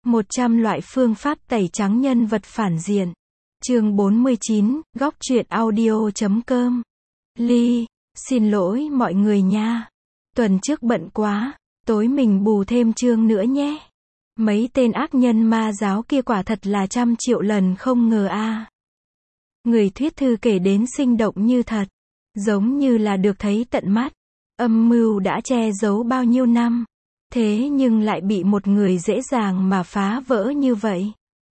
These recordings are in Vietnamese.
100 loại phương pháp tẩy trắng nhân vật phản diện. Chương 49, góc truyện audio.com. Ly, xin lỗi mọi người nha. Tuần trước bận quá, tối mình bù thêm chương nữa nhé. Mấy tên ác nhân ma giáo kia quả thật là 100 triệu lần không ngờ a. Người thuyết thư kể đến sinh động như thật, giống như là được thấy tận mắt. Âm mưu đã che giấu bao nhiêu năm, thế nhưng lại bị một người dễ dàng mà phá vỡ như vậy.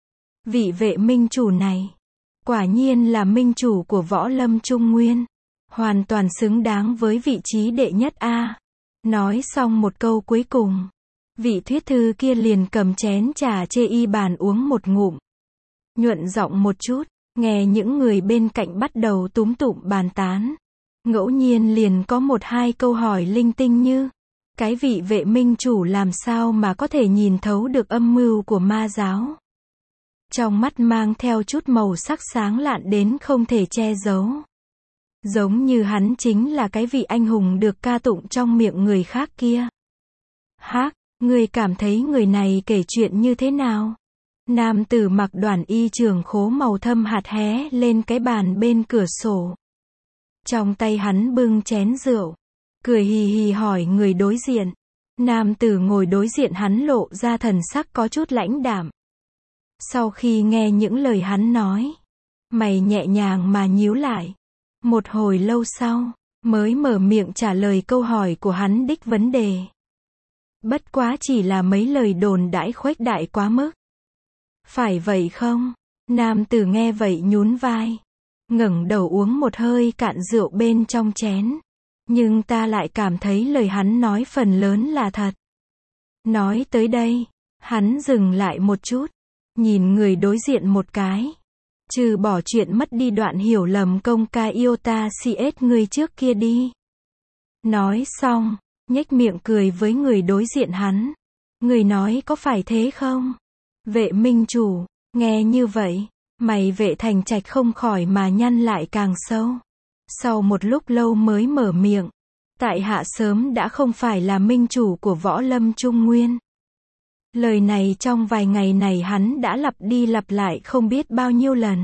Vị vệ minh chủ này, quả nhiên là minh chủ của võ lâm Trung Nguyên, hoàn toàn xứng đáng với vị trí đệ nhất a. Nói xong một câu cuối cùng, vị thuyết thư kia liền cầm chén trà chê y bàn uống một ngụm. Nhuận giọng một chút, nghe những người bên cạnh bắt đầu túm tụm bàn tán. Ngẫu nhiên liền có một hai câu hỏi linh tinh như: cái vị vệ minh chủ làm sao mà có thể nhìn thấu được âm mưu của ma giáo? Trong mắt mang theo chút màu sắc sáng lạn đến không thể che giấu. Giống như hắn chính là cái vị anh hùng được ca tụng trong miệng người khác kia. Hác, người cảm thấy người này kể chuyện như thế nào? Nam tử mặc đoàn y trường khố màu thâm hạt hé lên cái bàn bên cửa sổ. Trong tay hắn bưng chén rượu, cười hì hì hỏi người đối diện. Nam tử ngồi đối diện hắn lộ ra thần sắc có chút lãnh đạm. Sau khi nghe những lời hắn nói, mày nhẹ nhàng mà nhíu lại. Một hồi lâu sau, mới mở miệng trả lời câu hỏi của hắn đích vấn đề. Bất quá chỉ là mấy lời đồn đãi khuếch đại quá mức. Phải vậy không? Nam tử nghe vậy nhún vai, ngẩng đầu uống một hơi cạn rượu bên trong chén. Nhưng ta lại cảm thấy lời hắn nói phần lớn là thật. Nói tới đây, hắn dừng lại một chút, nhìn người đối diện một cái. Trừ bỏ chuyện mất đi đoạn hiểu lầm công ca iota cs người trước kia đi. Nói xong, nhếch miệng cười với người đối diện hắn. Người nói có phải thế không? Vệ minh chủ, nghe như vậy, mày Vệ Thành Trạch không khỏi mà nhăn lại càng sâu. Sau một lúc lâu mới mở miệng. Tại hạ sớm đã không phải là minh chủ của võ lâm Trung Nguyên. Lời này trong vài ngày này hắn đã lặp đi lặp lại không biết bao nhiêu lần.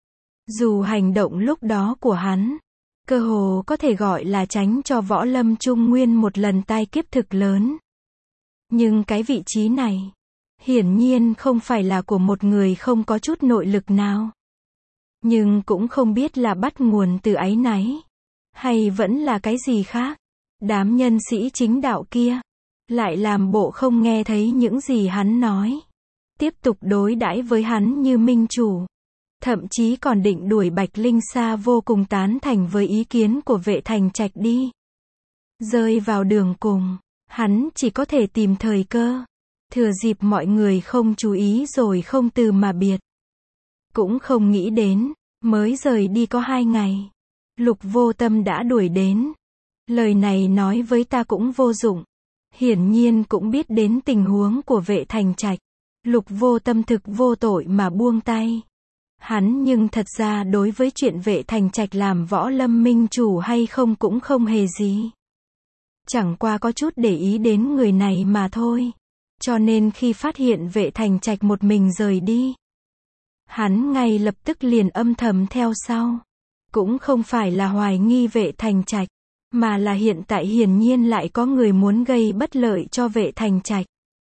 Dù hành động lúc đó của hắn, cơ hồ có thể gọi là tránh cho võ lâm Trung Nguyên một lần tai kiếp thực lớn. Nhưng cái vị trí này, hiển nhiên không phải là của một người không có chút nội lực nào. Nhưng cũng không biết là bắt nguồn từ áy náy, hay vẫn là cái gì khác. Đám nhân sĩ chính đạo kia lại làm bộ không nghe thấy những gì hắn nói, tiếp tục đối đãi với hắn như minh chủ, thậm chí còn định đuổi Bạch Linh Sa vô cùng tán thành với ý kiến của Vệ Thành Trạch đi. Rơi vào đường cùng, hắn chỉ có thể tìm thời cơ, thừa dịp mọi người không chú ý rồi không từ mà biệt. Cũng không nghĩ đến, mới rời đi có 2 ngày, Lục Vô Tâm đã đuổi đến. Lời này nói với ta cũng vô dụng. Hiển nhiên cũng biết đến tình huống của Vệ Thành Trạch. Lục Vô Tâm thực vô tội mà buông tay. Hắn nhưng thật ra đối với chuyện Vệ Thành Trạch làm võ lâm minh chủ hay không cũng không hề gì. Chẳng qua có chút để ý đến người này mà thôi. Cho nên khi phát hiện Vệ Thành Trạch một mình rời đi, hắn ngay lập tức liền âm thầm theo sau. Cũng không phải là hoài nghi Vệ Thành Trạch, mà là hiện tại hiển nhiên lại có người muốn gây bất lợi cho Vệ Thành Trạch.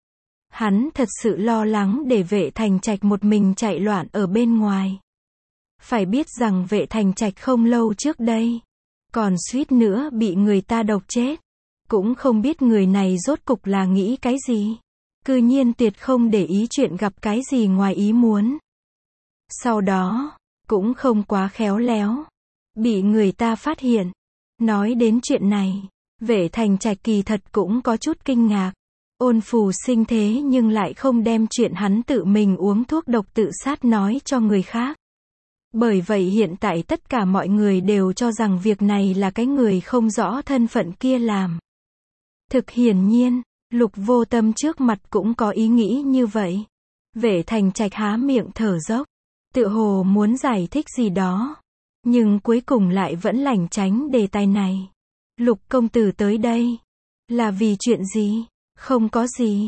Hắn thật sự lo lắng để Vệ Thành Trạch một mình chạy loạn ở bên ngoài. Phải biết rằng Vệ Thành Trạch không lâu trước đây, còn suýt nữa bị người ta độc chết. Cũng không biết người này rốt cục là nghĩ cái gì. Cư nhiên tuyệt không để ý chuyện gặp cái gì ngoài ý muốn. Sau đó, cũng không quá khéo léo, bị người ta phát hiện. Nói đến chuyện này, Vệ Thành Trạch kỳ thật cũng có chút kinh ngạc. Ôn Phù Sinh thế nhưng lại không đem chuyện hắn tự mình uống thuốc độc tự sát nói cho người khác. Bởi vậy hiện tại tất cả mọi người đều cho rằng việc này là cái người không rõ thân phận kia làm. Thực hiển nhiên, Lục Vô Tâm trước mặt cũng có ý nghĩ như vậy. Vệ Thành Trạch há miệng thở dốc, tựa hồ muốn giải thích gì đó. Nhưng cuối cùng lại vẫn lảng tránh đề tài này. Lục công tử tới đây là vì chuyện gì? Không có gì.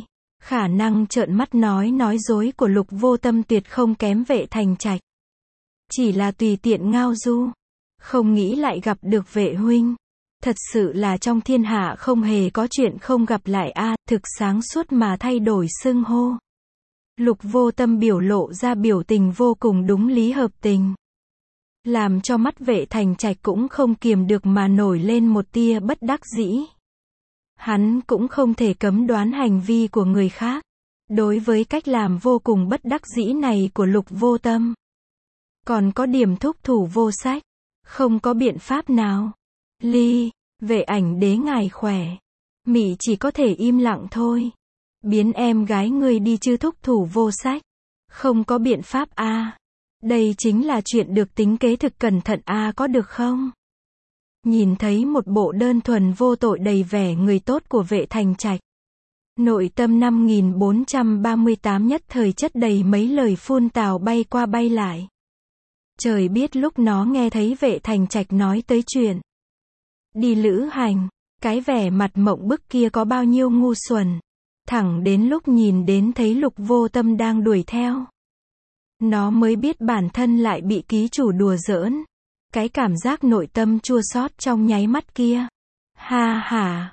Khả năng trợn mắt nói dối của Lục Vô Tâm tuyệt không kém Vệ Thành Trạch. Chỉ là tùy tiện ngao du. Không nghĩ lại gặp được Vệ huynh. Thật sự là trong thiên hạ không hề có chuyện không gặp lại a, thực sáng suốt mà thay đổi xưng hô. Lục Vô Tâm biểu lộ ra biểu tình vô cùng đúng lý hợp tình. Làm cho mắt Vệ Thành Trạch cũng không kiềm được mà nổi lên một tia bất đắc dĩ. Hắn cũng không thể cấm đoán hành vi của người khác. Đối với cách làm vô cùng bất đắc dĩ này của Lục Vô Tâm, còn có điểm thúc thủ vô sách. Không có biện pháp nào. Ly, Vệ Ảnh Đế ngài khỏe. Mị chỉ có thể im lặng thôi. Biến em gái người đi chứ thúc thủ vô sách. Không có biện pháp a. Đây chính là chuyện được tính kế thực cẩn thận a, có được không? Nhìn thấy một bộ đơn thuần vô tội đầy vẻ người tốt của Vệ Thành Trạch, nội tâm 5438 nhất thời chất đầy mấy lời phun tào bay qua bay lại. Trời biết lúc nó nghe thấy Vệ Thành Trạch nói tới chuyện đi lữ hành, cái vẻ mặt mộng bức kia có bao nhiêu ngu xuẩn. Thẳng đến lúc nhìn đến thấy Lục Vô Tâm đang đuổi theo, nó mới biết bản thân lại bị ký chủ đùa giỡn. Cái cảm giác nội tâm chua xót trong nháy mắt kia. Ha ha,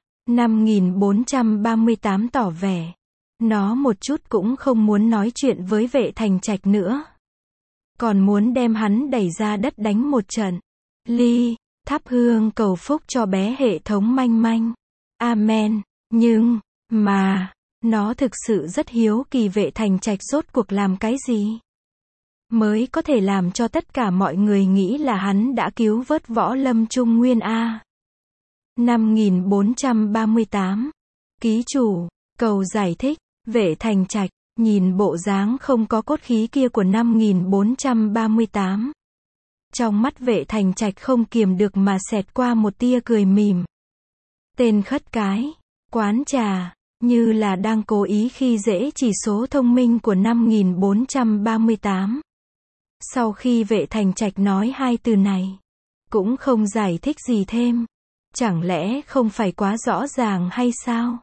5438 tỏ vẻ. Nó một chút cũng không muốn nói chuyện với Vệ Thành Trạch nữa. Còn muốn đem hắn đẩy ra đất đánh một trận. Ly, thắp hương cầu phúc cho bé hệ thống manh manh. Amen. Nhưng, mà, nó thực sự rất hiếu kỳ Vệ Thành Trạch rốt cuộc làm cái gì mới có thể làm cho tất cả mọi người nghĩ là hắn đã cứu vớt Võ Lâm Trung Nguyên a. 5438. Ký chủ, cầu giải thích. Vệ Thành Trạch, nhìn bộ dáng không có cốt khí kia của 5438. Trong mắt Vệ Thành Trạch không kiềm được mà xẹt qua một tia cười mỉm. Tên khất cái, quán trà, như là đang cố ý khi dễ chỉ số thông minh của 5438. Sau khi Vệ Thành Trạch nói hai từ này, cũng không giải thích gì thêm. Chẳng lẽ không phải quá rõ ràng hay sao?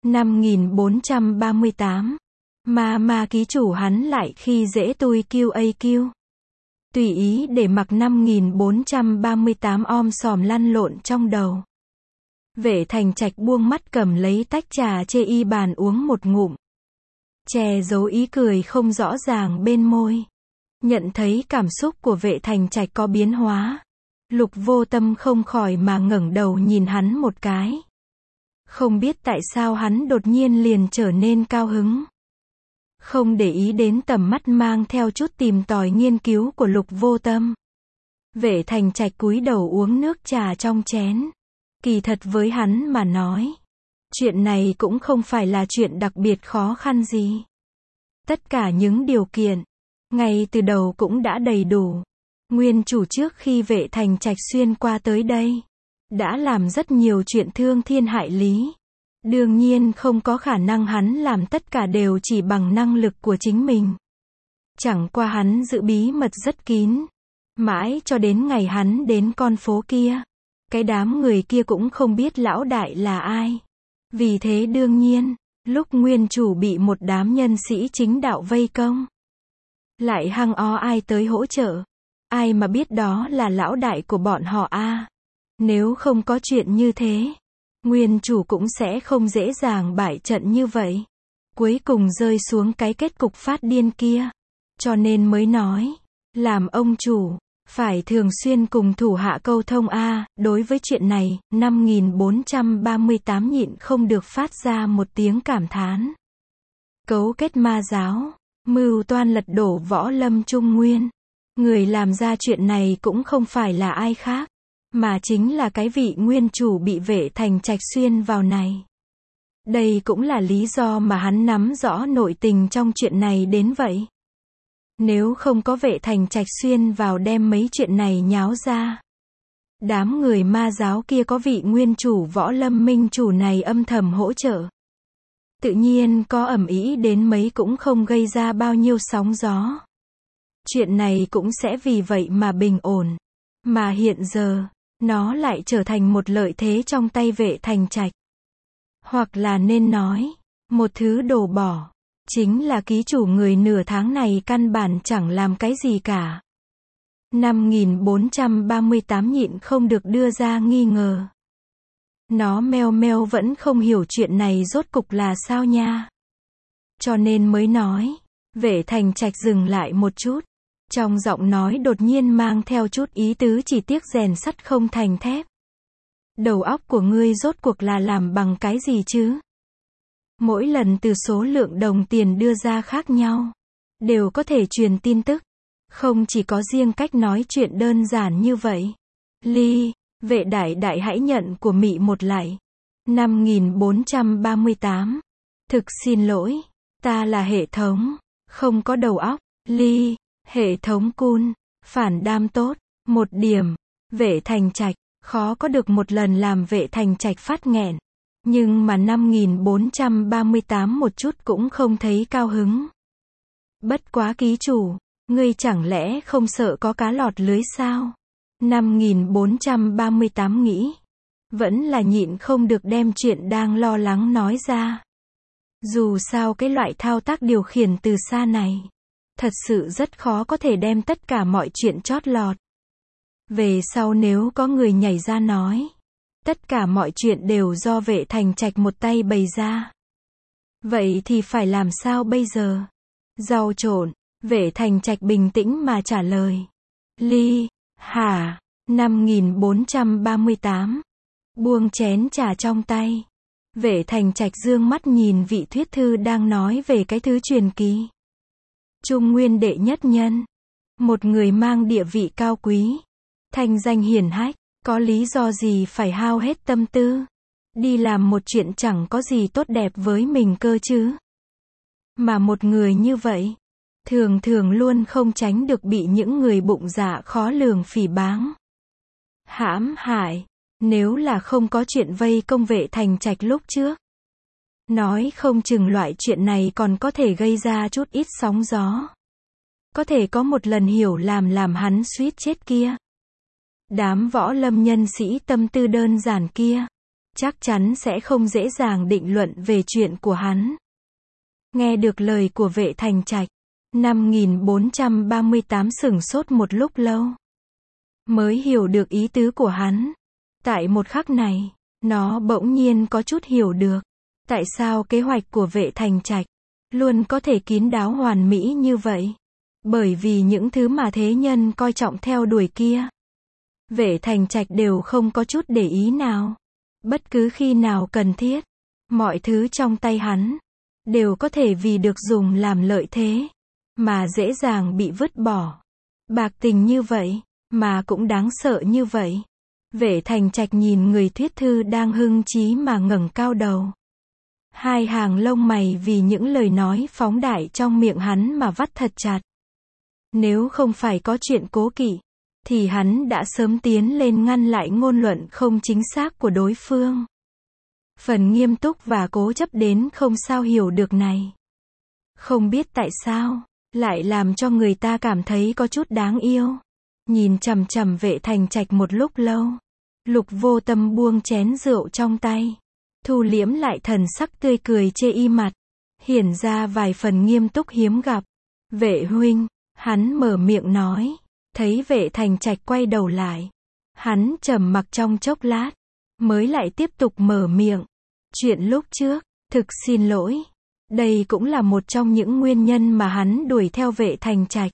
5438. Mà ký chủ hắn lại khi dễ tôi QAQ. Tùy ý để mặc 5438 om sòm lăn lộn trong đầu. Vệ Thành Trạch buông mắt cầm lấy tách trà chê y bàn uống một ngụm. Che giấu ý cười không rõ ràng bên môi. Nhận thấy cảm xúc của Vệ Thành Trạch có biến hóa, Lục Vô Tâm không khỏi mà ngẩng đầu nhìn hắn một cái. Không biết tại sao hắn đột nhiên liền trở nên cao hứng. Không để ý đến tầm mắt mang theo chút tìm tòi nghiên cứu của Lục Vô Tâm. Vệ Thành Trạch cúi đầu uống nước trà trong chén. Kỳ thật với hắn mà nói, chuyện này cũng không phải là chuyện đặc biệt khó khăn gì. Tất cả những điều kiện ngay từ đầu cũng đã đầy đủ. Nguyên chủ trước khi Vệ Thành Trạch xuyên qua tới đây, đã làm rất nhiều chuyện thương thiên hại lý. Đương nhiên không có khả năng hắn làm tất cả đều chỉ bằng năng lực của chính mình. Chẳng qua hắn giữ bí mật rất kín. Mãi cho đến ngày hắn đến con phố kia, cái đám người kia cũng không biết lão đại là ai. Vì thế đương nhiên, lúc nguyên chủ bị một đám nhân sĩ chính đạo vây công, lại hăng o ai tới hỗ trợ. Ai mà biết đó là lão đại của bọn họ a. Nếu không có chuyện như thế, nguyên chủ cũng sẽ không dễ dàng bại trận như vậy. Cuối cùng rơi xuống cái kết cục phát điên kia. Cho nên mới nói, làm ông chủ, phải thường xuyên cùng thủ hạ câu thông a. Đối với chuyện này, 5438 nhịn không được phát ra một tiếng cảm thán. Cấu kết ma giáo, mưu toan lật đổ Võ Lâm Trung Nguyên. Người làm ra chuyện này cũng không phải là ai khác, mà chính là cái vị nguyên chủ bị Vệ Thành Trạch xuyên vào này. Đây cũng là lý do mà hắn nắm rõ nội tình trong chuyện này đến vậy. Nếu không có Vệ Thành Trạch xuyên vào đem mấy chuyện này nháo ra, đám người ma giáo kia có vị nguyên chủ Võ Lâm minh chủ này âm thầm hỗ trợ, tự nhiên có ầm ĩ đến mấy cũng không gây ra bao nhiêu sóng gió. Chuyện này cũng sẽ vì vậy mà bình ổn. Mà hiện giờ, nó lại trở thành một lợi thế trong tay Vệ Thành Trạch. Hoặc là nên nói, Một thứ đồ bỏ. Chính là ký chủ người nửa tháng này căn bản chẳng làm cái gì cả. 5438 nhịn không được đưa ra nghi ngờ. Nó meo meo vẫn không hiểu chuyện này rốt cục là sao nha. Cho nên mới nói. Vệ Thành Trạch dừng lại một chút. Trong giọng nói đột nhiên mang theo chút ý tứ chỉ tiếc rèn sắt không thành thép. Đầu óc của ngươi rốt cuộc là làm bằng cái gì chứ? Mỗi lần từ số lượng đồng tiền đưa ra khác nhau, đều có thể truyền tin tức. Không chỉ có riêng cách nói chuyện đơn giản như vậy. Ly, vệ đại đại hãy nhận của mị một lạy. 5438. Thực xin lỗi, ta là hệ thống, không có đầu óc. Ly, hệ thống cun, phản đam tốt. Một điểm, Vệ Thành Trạch, khó có được một lần làm Vệ Thành Trạch phát nghẹn. Nhưng mà 5438 một chút cũng không thấy cao hứng. Bất quá ký chủ, ngươi chẳng lẽ không sợ có cá lọt lưới sao? 5438 nghĩ. Vẫn là nhịn không được đem chuyện đang lo lắng nói ra. Dù sao cái loại thao tác điều khiển từ xa này, thật sự rất khó có thể đem tất cả mọi chuyện chót lọt. Về sau nếu có người nhảy ra nói, tất cả mọi chuyện đều do Vệ Thành Trạch một tay bày ra. Vậy thì phải làm sao bây giờ? Rau trộn, Vệ Thành Trạch bình tĩnh mà trả lời. Ly, hả? 5438. Buông chén trà trong tay. Vệ Thành Trạch dương mắt nhìn vị thuyết thư đang nói về cái thứ truyền kỳ. Trung nguyên đệ nhất nhân. Một người mang địa vị cao quý. Thanh danh hiển hách. Có lý do gì phải hao hết tâm tư. Đi làm một chuyện chẳng có gì tốt đẹp với mình cơ chứ. Mà một người như vậy, thường thường luôn không tránh được bị những người bụng dạ khó lường phỉ báng. Hãm hại. Nếu là không có chuyện vây công Vệ Thành Trạch lúc trước, nói không chừng loại chuyện này còn có thể gây ra chút ít sóng gió. Có thể có một lần hiểu làm hắn suýt chết kia. Đám võ lâm nhân sĩ tâm tư đơn giản kia, chắc chắn sẽ không dễ dàng định luận về chuyện của hắn. Nghe được lời của Vệ Thành Trạch, 5438 sửng sốt một lúc lâu. Mới hiểu được ý tứ của hắn. Tại một khắc này, nó bỗng nhiên có chút hiểu được. Tại sao kế hoạch của Vệ Thành Trạch luôn có thể kín đáo hoàn mỹ như vậy? Bởi vì những thứ mà thế nhân coi trọng theo đuổi kia, Vệ Thành Trạch đều không có chút để ý nào. Bất cứ khi nào cần thiết, mọi thứ trong tay hắn đều có thể vì được dùng làm lợi thế mà dễ dàng bị vứt bỏ. Bạc tình như vậy, mà cũng đáng sợ như vậy. Vệ Thành Trạch nhìn người thuyết thư đang hưng chí mà ngẩng cao đầu. Hai hàng lông mày vì những lời nói phóng đại trong miệng hắn mà vắt thật chặt. Nếu không phải có chuyện cố kỵ, thì hắn đã sớm tiến lên ngăn lại ngôn luận không chính xác của đối phương. Phần nghiêm túc và cố chấp đến không sao hiểu được này. Không biết tại sao, lại làm cho người ta cảm thấy có chút đáng yêu. Nhìn chằm chằm Vệ Thành Trạch một lúc lâu, Lục Vô Tâm buông chén rượu trong tay, thu liễm lại thần sắc tươi cười chê y mặt, hiển ra vài phần nghiêm túc hiếm gặp. Vệ huynh, hắn mở miệng nói, thấy Vệ Thành Trạch quay đầu lại. Hắn trầm mặc trong chốc lát, mới lại tiếp tục mở miệng. Chuyện lúc trước, thực xin lỗi. Đây cũng là một trong những nguyên nhân mà hắn đuổi theo Vệ Thành Trạch.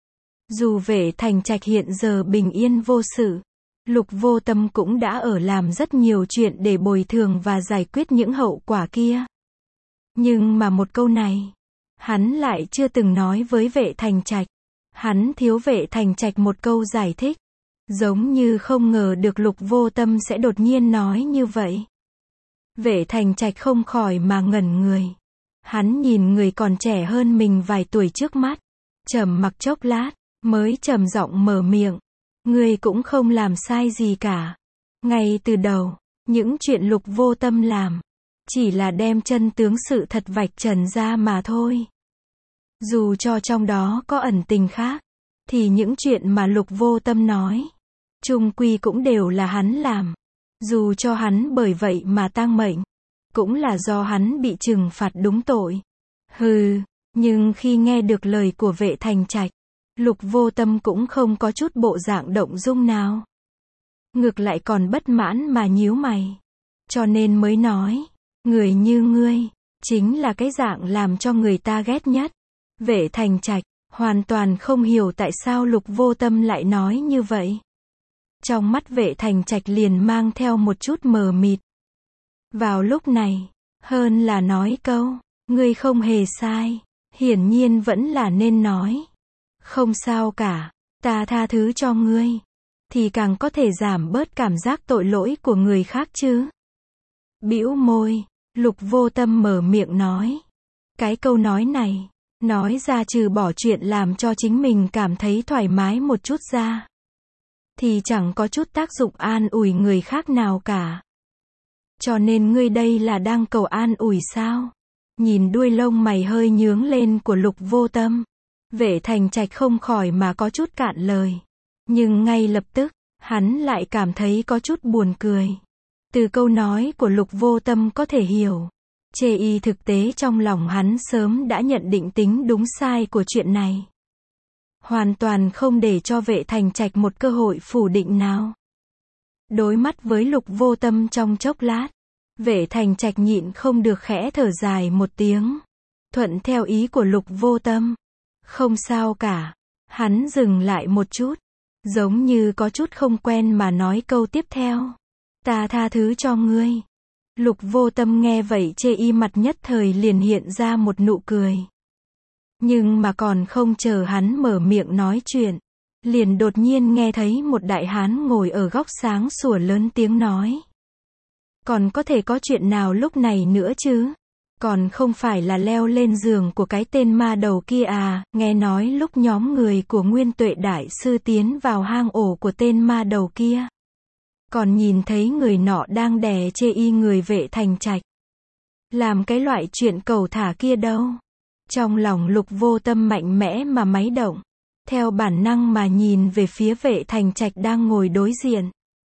Dù Vệ Thành Trạch hiện giờ bình yên vô sự, Lục Vô Tâm cũng đã ở làm rất nhiều chuyện để bồi thường và giải quyết những hậu quả kia. Nhưng mà một câu này, hắn lại chưa từng nói với Vệ Thành Trạch. Hắn thiếu Vệ Thành Trạch một câu giải thích. Giống như không ngờ được Lục Vô Tâm sẽ đột nhiên nói như vậy. Vệ Thành Trạch không khỏi mà ngẩn người. Hắn nhìn người còn trẻ hơn mình vài tuổi trước mắt, trầm mặc chốc lát, mới trầm giọng mở miệng. Ngươi cũng không làm sai gì cả. Ngay từ đầu, những chuyện Lục Vô Tâm làm, chỉ là đem chân tướng sự thật vạch trần ra mà thôi. Dù cho trong đó có ẩn tình khác, thì những chuyện mà Lục Vô Tâm nói, chung quy cũng đều là hắn làm. Dù cho hắn bởi vậy mà tang mệnh, cũng là do hắn bị trừng phạt đúng tội. Hừ, nhưng khi nghe được lời của Vệ Thành Trạch, Lục Vô Tâm cũng không có chút bộ dạng động dung nào. Ngược lại còn bất mãn mà nhíu mày. Cho nên mới nói, người như ngươi, chính là cái dạng làm cho người ta ghét nhất. Vệ Thành Trạch hoàn toàn không hiểu tại sao Lục Vô Tâm lại nói như vậy. Trong mắt Vệ Thành Trạch liền mang theo một chút mờ mịt. Vào lúc này, hơn là nói câu, ngươi không hề sai, hiển nhiên vẫn là nên nói. Không sao cả, ta tha thứ cho ngươi. Thì càng có thể giảm bớt cảm giác tội lỗi của người khác chứ. Bĩu môi, Lục Vô Tâm mở miệng nói. Cái câu nói này, nói ra trừ bỏ chuyện làm cho chính mình cảm thấy thoải mái một chút ra, thì chẳng có chút tác dụng an ủi người khác nào cả. Cho nên ngươi đây là đang cầu an ủi sao? Nhìn đuôi lông mày hơi nhướng lên của Lục Vô Tâm, Vệ Thành Trạch không khỏi mà có chút cạn lời. Nhưng ngay lập tức, hắn lại cảm thấy có chút buồn cười. Từ câu nói của Lục Vô Tâm có thể hiểu, chê y thực tế trong lòng hắn sớm đã nhận định tính đúng sai của chuyện này. Hoàn toàn không để cho Vệ Thành Trạch một cơ hội phủ định nào. Đối mắt với Lục Vô Tâm trong chốc lát, Vệ Thành Trạch nhịn không được khẽ thở dài một tiếng. Thuận theo ý của Lục Vô Tâm. Không sao cả. Hắn dừng lại một chút, giống như có chút không quen mà nói câu tiếp theo. Ta tha thứ cho ngươi. Lục Vô Tâm nghe vậy chê y mặt nhất thời liền hiện ra một nụ cười. Nhưng mà còn không chờ hắn mở miệng nói chuyện, liền đột nhiên nghe thấy một đại hán ngồi ở góc sáng sủa lớn tiếng nói. Còn có thể có chuyện nào lúc này nữa chứ? Còn không phải là leo lên giường của cái tên ma đầu kia à? Nghe nói lúc nhóm người của Nguyên Tuệ Đại Sư tiến vào hang ổ của tên ma đầu kia, còn nhìn thấy người nọ đang đè chê y người Vệ Thành Trạch. Làm cái loại chuyện cầu thả kia đâu. Trong lòng Lục Vô Tâm mạnh mẽ mà máy động, theo bản năng mà nhìn về phía Vệ Thành Trạch đang ngồi đối diện.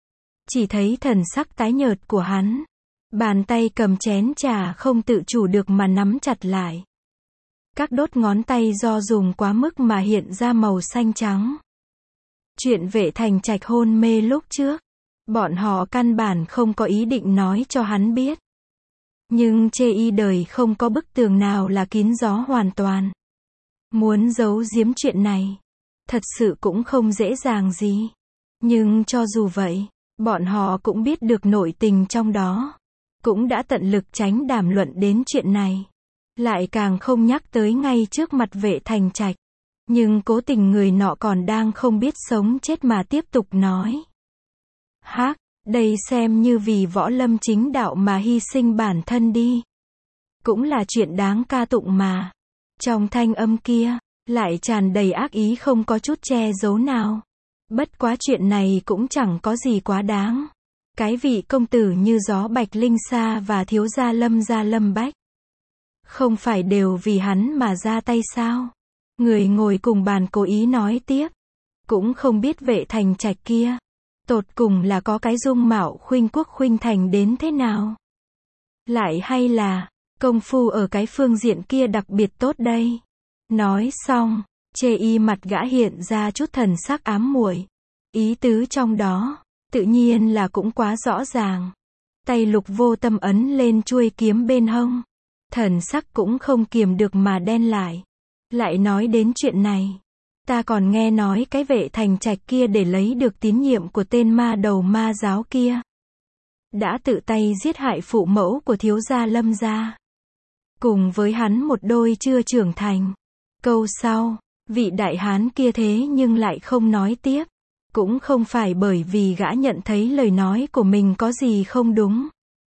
Chỉ thấy thần sắc tái nhợt của hắn, bàn tay cầm chén trà không tự chủ được mà nắm chặt lại. Các đốt ngón tay do dùng quá mức mà hiện ra màu xanh trắng. Chuyện Vệ Thành Trạch hôn mê lúc trước, bọn họ căn bản không có ý định nói cho hắn biết. Nhưng chê y đời không có bức tường nào là kín gió hoàn toàn. Muốn giấu giếm chuyện này, thật sự cũng không dễ dàng gì. Nhưng cho dù vậy, bọn họ cũng biết được nội tình trong đó. Cũng đã tận lực tránh đàm luận đến chuyện này. Lại càng không nhắc tới ngay trước mặt Vệ Thành Trạch. Nhưng cố tình người nọ còn đang không biết sống chết mà tiếp tục nói. Hắc, đây xem như vì võ lâm chính đạo mà hy sinh bản thân đi. Cũng là chuyện đáng ca tụng mà. Trong thanh âm kia, lại tràn đầy ác ý không có chút che giấu nào. Bất quá chuyện này cũng chẳng có gì quá đáng. Cái vị công tử như gió Bạch Linh Sa và thiếu gia Lâm Bách, không phải đều vì hắn mà ra tay sao? Người ngồi cùng bàn cố ý nói tiếp. Cũng không biết Vệ Thành Trạch kia, tột cùng là có cái dung mạo khuynh quốc khuynh thành đến thế nào? Lại hay là, công phu ở cái phương diện kia đặc biệt tốt đây? Nói xong, chê y mặt gã hiện ra chút thần sắc ám muội. Ý tứ trong đó, tự nhiên là cũng quá rõ ràng. Tay Lục Vô Tâm ấn lên chuôi kiếm bên hông. Thần sắc cũng không kiềm được mà đen lại. Lại nói đến chuyện này, ta còn nghe nói cái Vệ Thành Trạch kia để lấy được tín nhiệm của tên ma đầu ma giáo kia, đã tự tay giết hại phụ mẫu của thiếu gia Lâm gia. Cùng với hắn một đôi chưa trưởng thành. Câu sau, vị đại hán kia thế nhưng lại không nói tiếp. Cũng không phải bởi vì gã nhận thấy lời nói của mình có gì không đúng,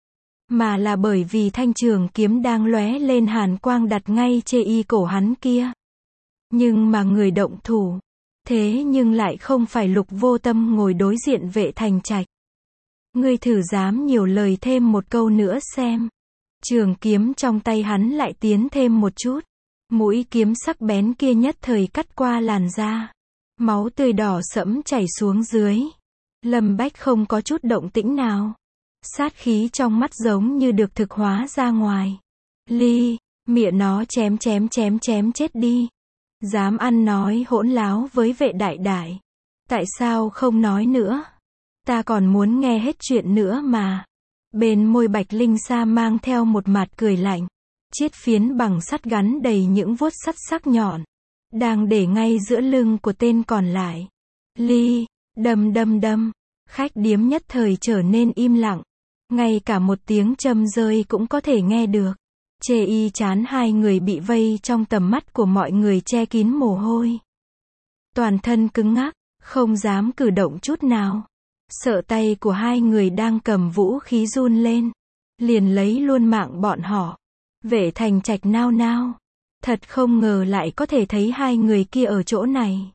mà là bởi vì thanh trường kiếm đang lóe lên hàn quang đặt ngay chê y cổ hắn kia. Nhưng mà người động thủ, thế nhưng lại không phải Lục Vô Tâm ngồi đối diện Vệ Thành Trạch. Ngươi thử dám nhiều lời thêm một câu nữa xem. Trường kiếm trong tay hắn lại tiến thêm một chút. Mũi kiếm sắc bén kia nhất thời cắt qua làn da. Máu tươi đỏ sẫm chảy xuống dưới. Lâm Bách không có chút động tĩnh nào. Sát khí trong mắt giống như được thực hóa ra ngoài. Ly, mịa nó chém chết đi. Dám ăn nói hỗn láo với vệ đại đại. Tại sao không nói nữa? Ta còn muốn nghe hết chuyện nữa mà. Bên môi Bạch Linh Sa mang theo một mặt cười lạnh. Chiếc phiến bằng sắt gắn đầy những vuốt sắt sắc nhọn. Đang để ngay giữa lưng của tên còn lại. Ly, đâm. Khách điếm nhất thời trở nên im lặng. Ngay cả một tiếng châm rơi cũng có thể nghe được. Chê y chán hai người bị vây trong tầm mắt của mọi người che kín mồ hôi. Toàn thân cứng ngắc, không dám cử động chút nào. Sợ tay của hai người đang cầm vũ khí run lên. Liền lấy luôn mạng bọn họ. Vệ Thành Trạch nao nao. Thật không ngờ lại có thể thấy hai người kia ở chỗ này.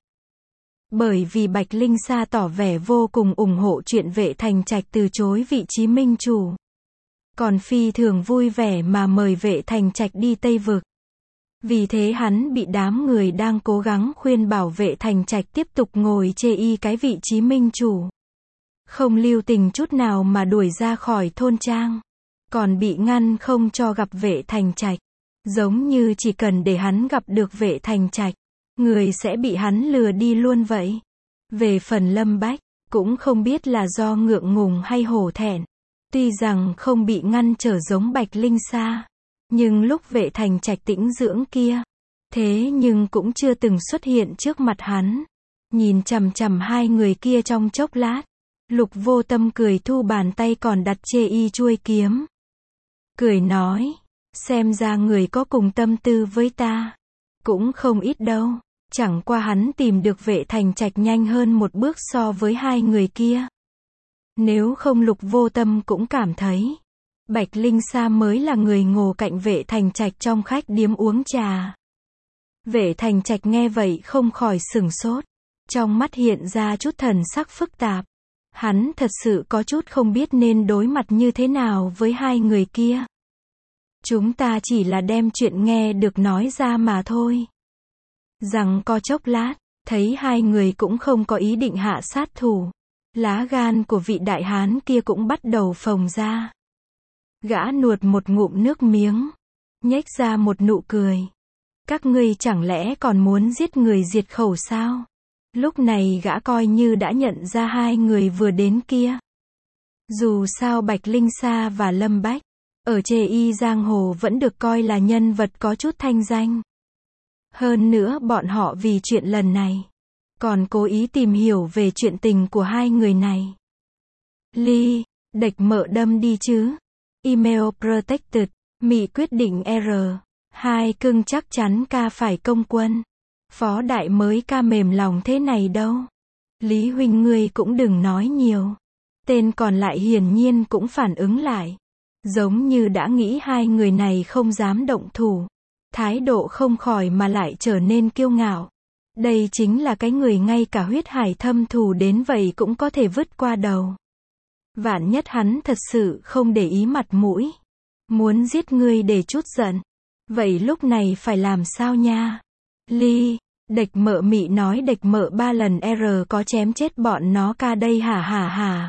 Bởi vì Bạch Linh Sa tỏ vẻ vô cùng ủng hộ chuyện Vệ Thành Trạch từ chối vị trí minh chủ. Còn phi thường vui vẻ mà mời Vệ Thành Trạch đi Tây Vực. Vì thế hắn bị đám người đang cố gắng khuyên bảo Vệ Thành Trạch tiếp tục ngồi chê y cái vị trí minh chủ. Không lưu tình chút nào mà đuổi ra khỏi thôn trang. Còn bị ngăn không cho gặp Vệ Thành Trạch. Giống như chỉ cần để hắn gặp được Vệ Thành Trạch, người sẽ bị hắn lừa đi luôn vậy. Về phần Lâm Bách, cũng không biết là do ngượng ngùng hay hổ thẹn. Tuy rằng không bị ngăn trở giống Bạch Linh Sa, nhưng lúc Vệ Thành Trạch tĩnh dưỡng kia, thế nhưng cũng chưa từng xuất hiện trước mặt hắn. Nhìn chằm chằm hai người kia trong chốc lát, Lục Vô Tâm cười thu bàn tay còn đặt chê y chuôi kiếm. Cười nói, xem ra người có cùng tâm tư với ta. Cũng không ít đâu, chẳng qua hắn tìm được Vệ Thành Trạch nhanh hơn một bước so với hai người kia. Nếu không Lục Vô Tâm cũng cảm thấy, Bạch Linh Sa mới là người ngồi cạnh Vệ Thành Trạch trong khách điếm uống trà. Vệ Thành Trạch nghe vậy không khỏi sửng sốt. Trong mắt hiện ra chút thần sắc phức tạp. Hắn thật sự có chút không biết nên đối mặt như thế nào với hai người kia. Chúng ta chỉ là đem chuyện nghe được nói ra mà thôi. Rằng có chốc lát, thấy hai người cũng không có ý định hạ sát thủ. Lá gan của vị đại hán kia cũng bắt đầu phồng ra. Gã nuốt một ngụm nước miếng, nhếch ra một nụ cười. Các ngươi chẳng lẽ còn muốn giết người diệt khẩu sao? Lúc này gã coi như đã nhận ra hai người vừa đến kia. Dù sao Bạch Linh Sa và Lâm Bách, ở chê y giang hồ vẫn được coi là nhân vật có chút thanh danh. Hơn nữa bọn họ vì chuyện lần này, còn cố ý tìm hiểu về chuyện tình của hai người này. Ly, địch mợ đâm đi chứ. Email protected, Mỹ quyết định R. Hai cưng chắc chắn ca phải công quân. Phó đại mới ca mềm lòng thế này đâu. Lý huynh ngươi cũng đừng nói nhiều. Tên còn lại hiển nhiên cũng phản ứng lại. Giống như đã nghĩ hai người này không dám động thủ. Thái độ không khỏi mà lại trở nên kiêu ngạo. Đây chính là cái người ngay cả huyết hải thâm thù đến vậy cũng có thể vứt qua đầu. Vạn nhất hắn thật sự không để ý mặt mũi. Muốn giết ngươi để chút giận. Vậy lúc này phải làm sao nha? Ly, địch mợ Mị nói địch mợ 3 lần R có chém chết bọn nó ca đây hả.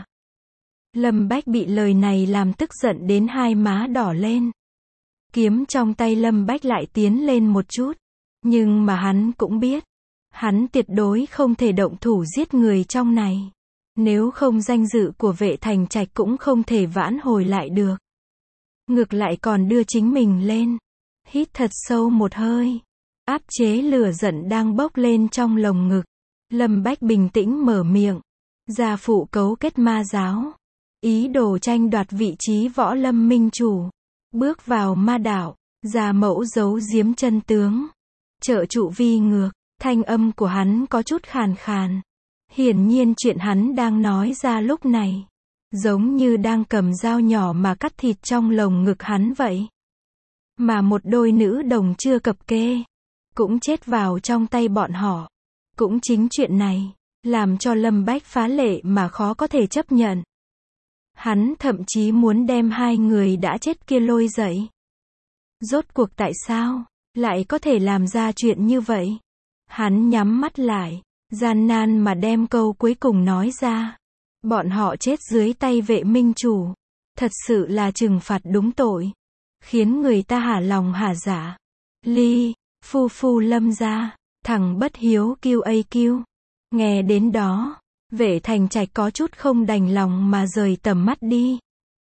Lâm Bách bị lời này làm tức giận đến hai má đỏ lên. Kiếm trong tay Lâm Bách lại tiến lên một chút. Nhưng mà hắn cũng biết. Hắn tuyệt đối không thể động thủ giết người trong này. Nếu không danh dự của Vệ Thành Trạch cũng không thể vãn hồi lại được. Ngược lại còn đưa chính mình lên. Hít thật sâu một hơi. Áp chế lửa giận đang bốc lên trong lồng ngực. Lâm Bách bình tĩnh mở miệng. Gia phụ cấu kết ma giáo. Ý đồ tranh đoạt vị trí võ lâm minh chủ. Bước vào ma đạo. Gia mẫu giấu giếm chân tướng. Trợ trụ vi ngược. Thanh âm của hắn có chút khàn khàn. Hiển nhiên chuyện hắn đang nói ra lúc này. Giống như đang cầm dao nhỏ mà cắt thịt trong lồng ngực hắn vậy. Mà một đôi nữ đồng chưa cập kê. Cũng chết vào trong tay bọn họ. Cũng chính chuyện này. Làm cho Lâm Bách phá lệ mà khó có thể chấp nhận. Hắn thậm chí muốn đem hai người đã chết kia lôi dậy. Rốt cuộc tại sao lại có thể làm ra chuyện như vậy? Hắn nhắm mắt lại. Gian nan mà đem câu cuối cùng nói ra. Bọn họ chết dưới tay Vệ minh chủ. Thật sự là trừng phạt đúng tội. Khiến người ta hả lòng hả dạ. Ly, phu phu Lâm gia, thằng bất hiếu QAQ. Nghe đến đó, Vệ Thành Trạch có chút không đành lòng mà rời tầm mắt đi.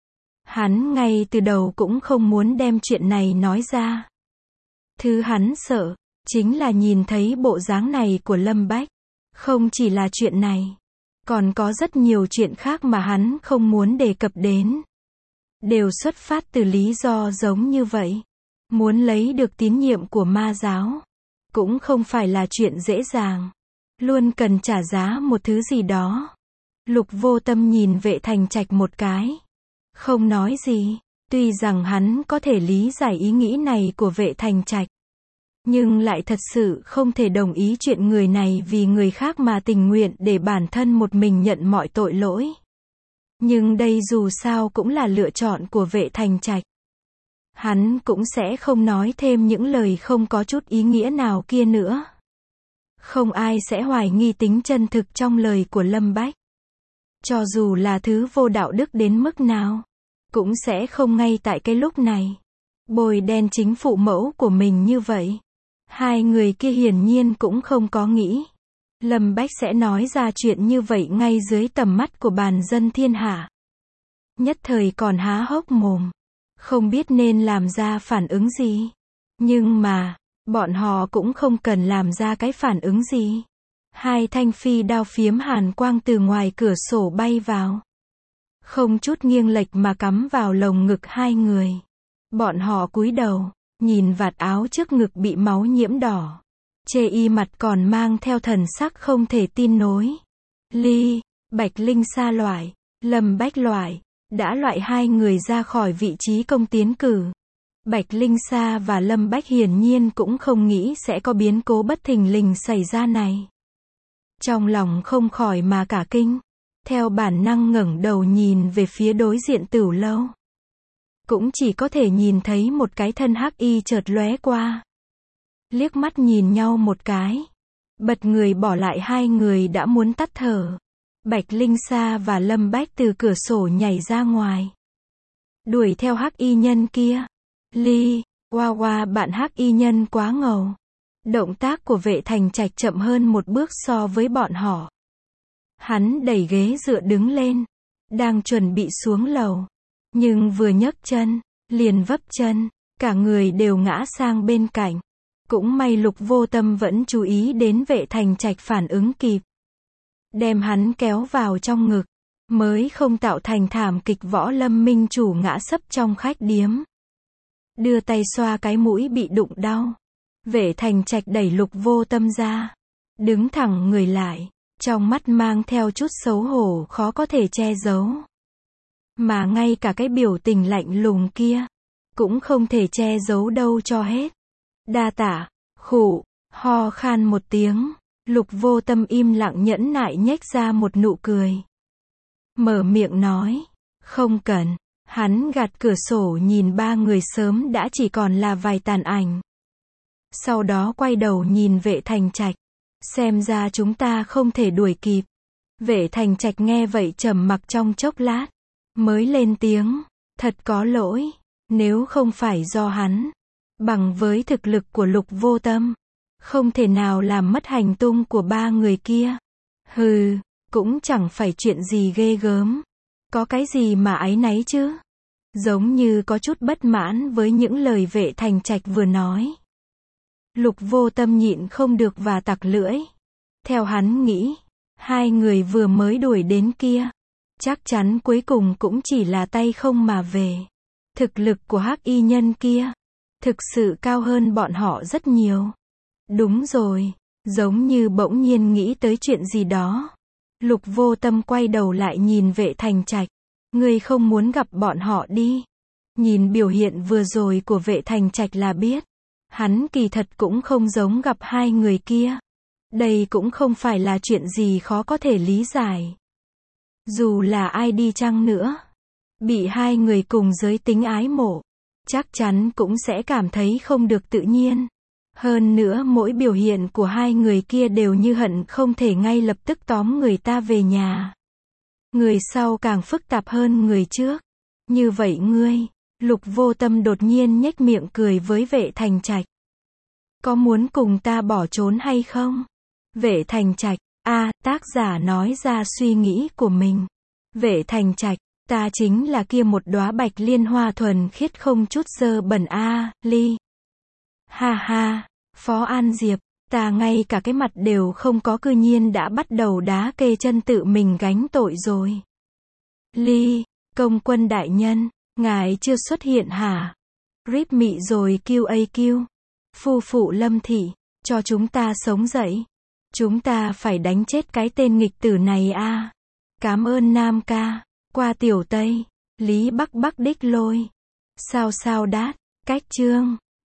Hắn ngay từ đầu cũng không muốn đem chuyện này nói ra. Thứ hắn sợ, chính là nhìn thấy bộ dáng này của Lâm Bách. Không chỉ là chuyện này, còn có rất nhiều chuyện khác mà hắn không muốn đề cập đến. Đều xuất phát từ lý do giống như vậy. Muốn lấy được tín nhiệm của ma giáo, cũng không phải là chuyện dễ dàng. Luôn cần trả giá một thứ gì đó. Lục Vô Tâm nhìn Vệ Thành Trạch một cái. Không nói gì, tuy rằng hắn có thể lý giải ý nghĩ này của Vệ Thành Trạch. Nhưng lại thật sự không thể đồng ý chuyện người này vì người khác mà tình nguyện để bản thân một mình nhận mọi tội lỗi. Nhưng đây dù sao cũng là lựa chọn của Vệ Thành Trạch. Hắn cũng sẽ không nói thêm những lời không có chút ý nghĩa nào kia nữa. Không ai sẽ hoài nghi tính chân thực trong lời của Lâm Bách. Cho dù là thứ vô đạo đức đến mức nào, cũng sẽ không ngay tại cái lúc này bôi đen chính phụ mẫu của mình như vậy. Hai người kia hiển nhiên cũng không có nghĩ Lâm Bách sẽ nói ra chuyện như vậy ngay dưới tầm mắt của bàn dân thiên hạ. Nhất thời còn há hốc mồm, không biết nên làm ra phản ứng gì. Nhưng mà, bọn họ cũng không cần làm ra cái phản ứng gì. Hai thanh phi đao phiếm hàn quang từ ngoài cửa sổ bay vào. Không chút nghiêng lệch mà cắm vào lồng ngực hai người. Bọn họ cúi đầu, nhìn vạt áo trước ngực bị máu nhiễm đỏ. Chê y mặt còn mang theo thần sắc không thể tin nối. Ly, Bạch Linh Sa loại, Lâm Bách loại, đã loại hai người ra khỏi vị trí công tiến cử. Bạch Linh Sa và Lâm Bách hiển nhiên cũng không nghĩ sẽ có biến cố bất thình lình xảy ra này. Trong lòng không khỏi mà cả kinh. Theo bản năng ngẩng đầu nhìn về phía đối diện Tửu lâu. Cũng chỉ có thể nhìn thấy một cái thân hắc y chợt lóe qua. Liếc mắt nhìn nhau một cái. Bật người bỏ lại hai người đã muốn tắt thở. Bạch Linh Sa và Lâm Bách từ cửa sổ nhảy ra ngoài. Đuổi theo hắc y nhân kia. Ly, Hoa bạn hắc y nhân quá ngầu. Động tác của Vệ Thành Trạch chậm hơn một bước so với bọn họ. Hắn đẩy ghế dựa đứng lên. Đang chuẩn bị xuống lầu. Nhưng vừa nhấc chân, liền vấp chân. Cả người đều ngã sang bên cạnh. Cũng may Lục Vô Tâm vẫn chú ý đến Vệ Thành Trạch phản ứng kịp. Đem hắn kéo vào trong ngực. Mới không tạo thành thảm kịch Võ Lâm minh chủ ngã sấp trong khách điếm. Đưa tay xoa cái mũi bị đụng đau. Vệ Thành Trạch đẩy Lục Vô Tâm ra. Đứng thẳng người lại. Trong mắt mang theo chút xấu hổ khó có thể che giấu. Mà ngay cả cái biểu tình lạnh lùng kia. Cũng không thể che giấu đâu cho hết. Đa tạ, khụ, ho khan một tiếng. Lục Vô Tâm im lặng nhẫn nại nhếch ra một nụ cười. Mở miệng nói. Không cần. Hắn gạt cửa sổ nhìn ba người sớm đã chỉ còn là vài tàn ảnh. Sau đó quay đầu nhìn Vệ Thành Trạch. Xem ra chúng ta không thể đuổi kịp. Vệ Thành Trạch nghe vậy trầm mặc trong chốc lát. Mới lên tiếng. Thật có lỗi. Nếu không phải do hắn. Bằng với thực lực của Lục Vô Tâm. Không thể nào làm mất hành tung của ba người kia. Hừ, cũng chẳng phải chuyện gì ghê gớm. Có cái gì mà áy náy chứ? Giống như có chút bất mãn với những lời Vệ Thành Trạch vừa nói. Lục Vô Tâm nhịn không được và tặc lưỡi. Theo hắn nghĩ, hai người vừa mới đuổi đến kia. Chắc chắn cuối cùng cũng chỉ là tay không mà về. Thực lực của hắc y nhân kia. Thực sự cao hơn bọn họ rất nhiều. Đúng rồi, giống như bỗng nhiên nghĩ tới chuyện gì đó. Lục Vô Tâm quay đầu lại nhìn Vệ Thành Trạch. Ngươi không muốn gặp bọn họ đi. Nhìn biểu hiện vừa rồi của Vệ Thành Trạch là biết. Hắn kỳ thật cũng không giống gặp hai người kia. Đây cũng không phải là chuyện gì khó có thể lý giải. Dù là ai đi chăng nữa. Bị hai người cùng giới tính ái mộ. Chắc chắn cũng sẽ cảm thấy không được tự nhiên. Hơn nữa mỗi biểu hiện của hai người kia đều như hận không thể ngay lập tức tóm người ta về nhà. Người sau càng phức tạp hơn người trước. Như vậy ngươi, Lục Vô Tâm đột nhiên nhếch miệng cười với Vệ Thành Trạch. Có muốn cùng ta bỏ trốn hay không? Vệ Thành Trạch, tác giả nói ra suy nghĩ của mình. Vệ Thành Trạch, ta chính là kia một đóa bạch liên hoa thuần khiết không chút dơ bẩn Ly. Ha ha, Phó An Diệp, ta ngay cả cái mặt đều không có cư nhiên đã bắt đầu đá kê chân tự mình gánh tội rồi. Ly, công quân đại nhân, ngài chưa xuất hiện hả? Rip mị rồi QAQ. Phu phụ Lâm Thị, cho chúng ta sống dậy. Chúng ta phải đánh chết cái tên nghịch tử này Cảm ơn Nam ca. Qua tiểu Tây, Lý Bắc Bắc đích lôi. Sao đát, cách chương.